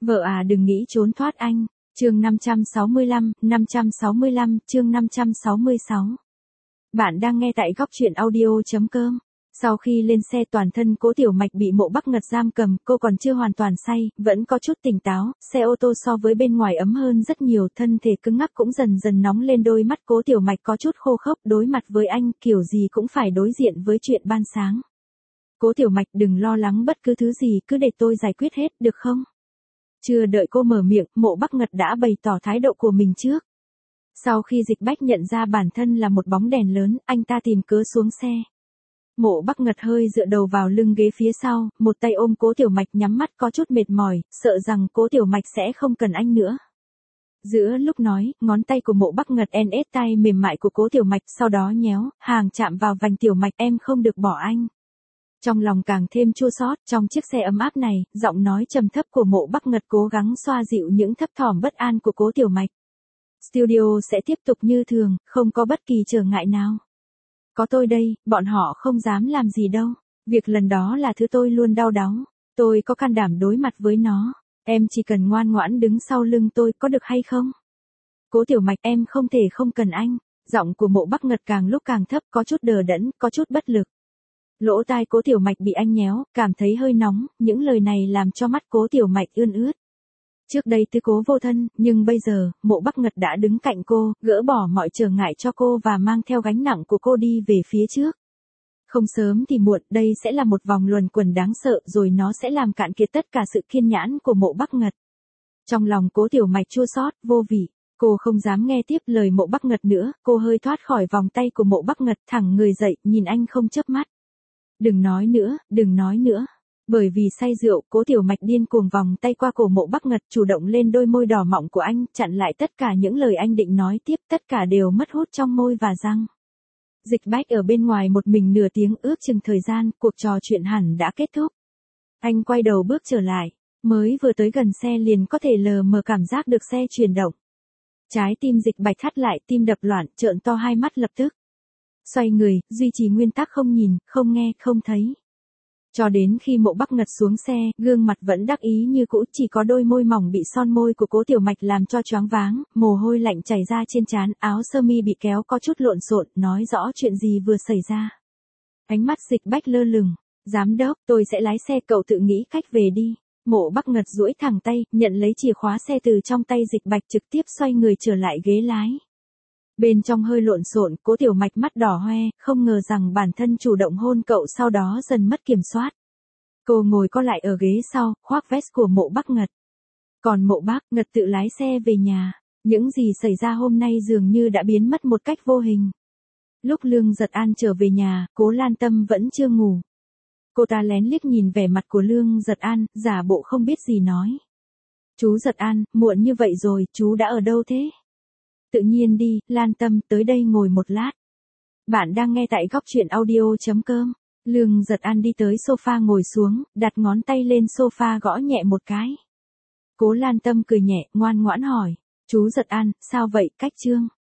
Vợ à đừng nghĩ trốn thoát anh. Chương 565, chương 566. Bạn đang nghe tại góc truyện audio.com. Sau khi lên xe toàn thân Cố Tiểu Mạch bị Mộ Bắc Ngật giam cầm, cô còn chưa hoàn toàn say, vẫn có chút tỉnh táo, xe ô tô so với bên ngoài ấm hơn rất nhiều, thân thể cứng ngắc cũng dần dần nóng lên, đôi mắt Cố Tiểu Mạch có chút khô khốc, đối mặt với anh, kiểu gì cũng phải đối diện với chuyện ban sáng. Cố Tiểu Mạch đừng lo lắng bất cứ thứ gì, cứ để tôi giải quyết hết, được không? Chưa đợi cô mở miệng, Mộ Bắc Ngật đã bày tỏ thái độ của mình trước. Sau khi Dịch Bách nhận ra bản thân là một bóng đèn lớn, anh ta tìm cớ xuống xe. Mộ Bắc Ngật hơi dựa đầu vào lưng ghế phía sau, một tay ôm Cố Tiểu Mạch, nhắm mắt có chút mệt mỏi, sợ rằng Cố Tiểu Mạch sẽ không cần anh nữa. Giữa lúc nói, ngón tay của Mộ Bắc Ngật ép tay mềm mại của Cố Tiểu Mạch, sau đó nhéo, hàng chạm vào vành Tiểu Mạch, em không được bỏ anh. Trong lòng càng thêm chua xót, trong chiếc xe ấm áp này, giọng nói trầm thấp của Mộ Bắc Ngật cố gắng xoa dịu những thấp thỏm bất an của Cố Tiểu Mạch. Studio sẽ tiếp tục như thường, không có bất kỳ trở ngại nào. Có tôi đây, bọn họ không dám làm gì đâu. Việc lần đó là thứ tôi luôn đau đáu. Tôi có can đảm đối mặt với nó. Em chỉ cần ngoan ngoãn đứng sau lưng tôi, có được hay không? Cố Tiểu Mạch, em không thể không cần anh. Giọng của Mộ Bắc Ngật càng lúc càng thấp, có chút đờ đẫn, có chút bất lực. Lỗ tai Cố Tiểu Mạch bị anh nhéo, cảm thấy hơi nóng, những lời này làm cho mắt Cố Tiểu Mạch ươn ướt. Trước đây tư cố vô thân, nhưng bây giờ, Mộ Bắc Ngật đã đứng cạnh cô, gỡ bỏ mọi trở ngại cho cô và mang theo gánh nặng của cô đi về phía trước. Không sớm thì muộn, đây sẽ là một vòng luẩn quẩn đáng sợ, rồi nó sẽ làm cạn kiệt tất cả sự kiên nhẫn của Mộ Bắc Ngật. Trong lòng Cố Tiểu Mạch chua xót, vô vị, cô không dám nghe tiếp lời Mộ Bắc Ngật nữa, cô hơi thoát khỏi vòng tay của Mộ Bắc Ngật, thẳng người dậy, nhìn anh không chớp mắt. Đừng nói nữa, đừng nói nữa. Bởi vì say rượu, Cố Tiểu Mạch điên cuồng vòng tay qua cổ Mộ Bắc Ngật, chủ động lên đôi môi đỏ mọng của anh, chặn lại tất cả những lời anh định nói tiếp, tất cả đều mất hút trong môi và răng. Dịch Bách ở bên ngoài một mình nửa tiếng, ước chừng thời gian, cuộc trò chuyện hẳn đã kết thúc. Anh quay đầu bước trở lại, mới vừa tới gần xe liền có thể lờ mờ cảm giác được xe chuyển động. Trái tim Dịch Bạch thắt lại, tim đập loạn, trợn to hai mắt lập tức. Xoay người, duy trì nguyên tắc không nhìn, không nghe, không thấy. Cho đến khi Mộ Bắc Ngật xuống xe, gương mặt vẫn đắc ý như cũ, chỉ có đôi môi mỏng bị son môi của Cố Tiểu Mạch làm cho choáng váng, mồ hôi lạnh chảy ra trên trán, áo sơ mi bị kéo có chút lộn xộn, nói rõ chuyện gì vừa xảy ra. Ánh mắt Dịch Bách lơ lửng, giám đốc, tôi sẽ lái xe, cậu tự nghĩ cách về đi. Mộ Bắc Ngật duỗi thẳng tay, nhận lấy chìa khóa xe từ trong tay Dịch Bạch, trực tiếp xoay người trở lại ghế lái. Bên trong hơi lộn xộn, Cố Tiểu Mạch mắt đỏ hoe, không ngờ rằng bản thân chủ động hôn cậu, sau đó dần mất kiểm soát. Cô ngồi co lại ở ghế sau, khoác vest của Mộ Bắc Ngật. Còn Mộ Bắc Ngật tự lái xe về nhà. Những gì xảy ra hôm nay dường như đã biến mất một cách vô hình. Lúc Lương Giật An trở về nhà, Cố Lan Tâm vẫn chưa ngủ. Cô ta lén liếc nhìn vẻ mặt của Lương Giật An, giả bộ không biết gì nói. Chú Giật An, muộn như vậy rồi, chú đã ở đâu thế? Tự nhiên đi, Lan Tâm, tới đây ngồi một lát. Bạn đang nghe tại góc truyện audio.com. Lương Giật An đi tới sofa ngồi xuống, đặt ngón tay lên sofa gõ nhẹ một cái. Cố Lan Tâm cười nhẹ, ngoan ngoãn hỏi. Chú Giật An, sao vậy, cách chương?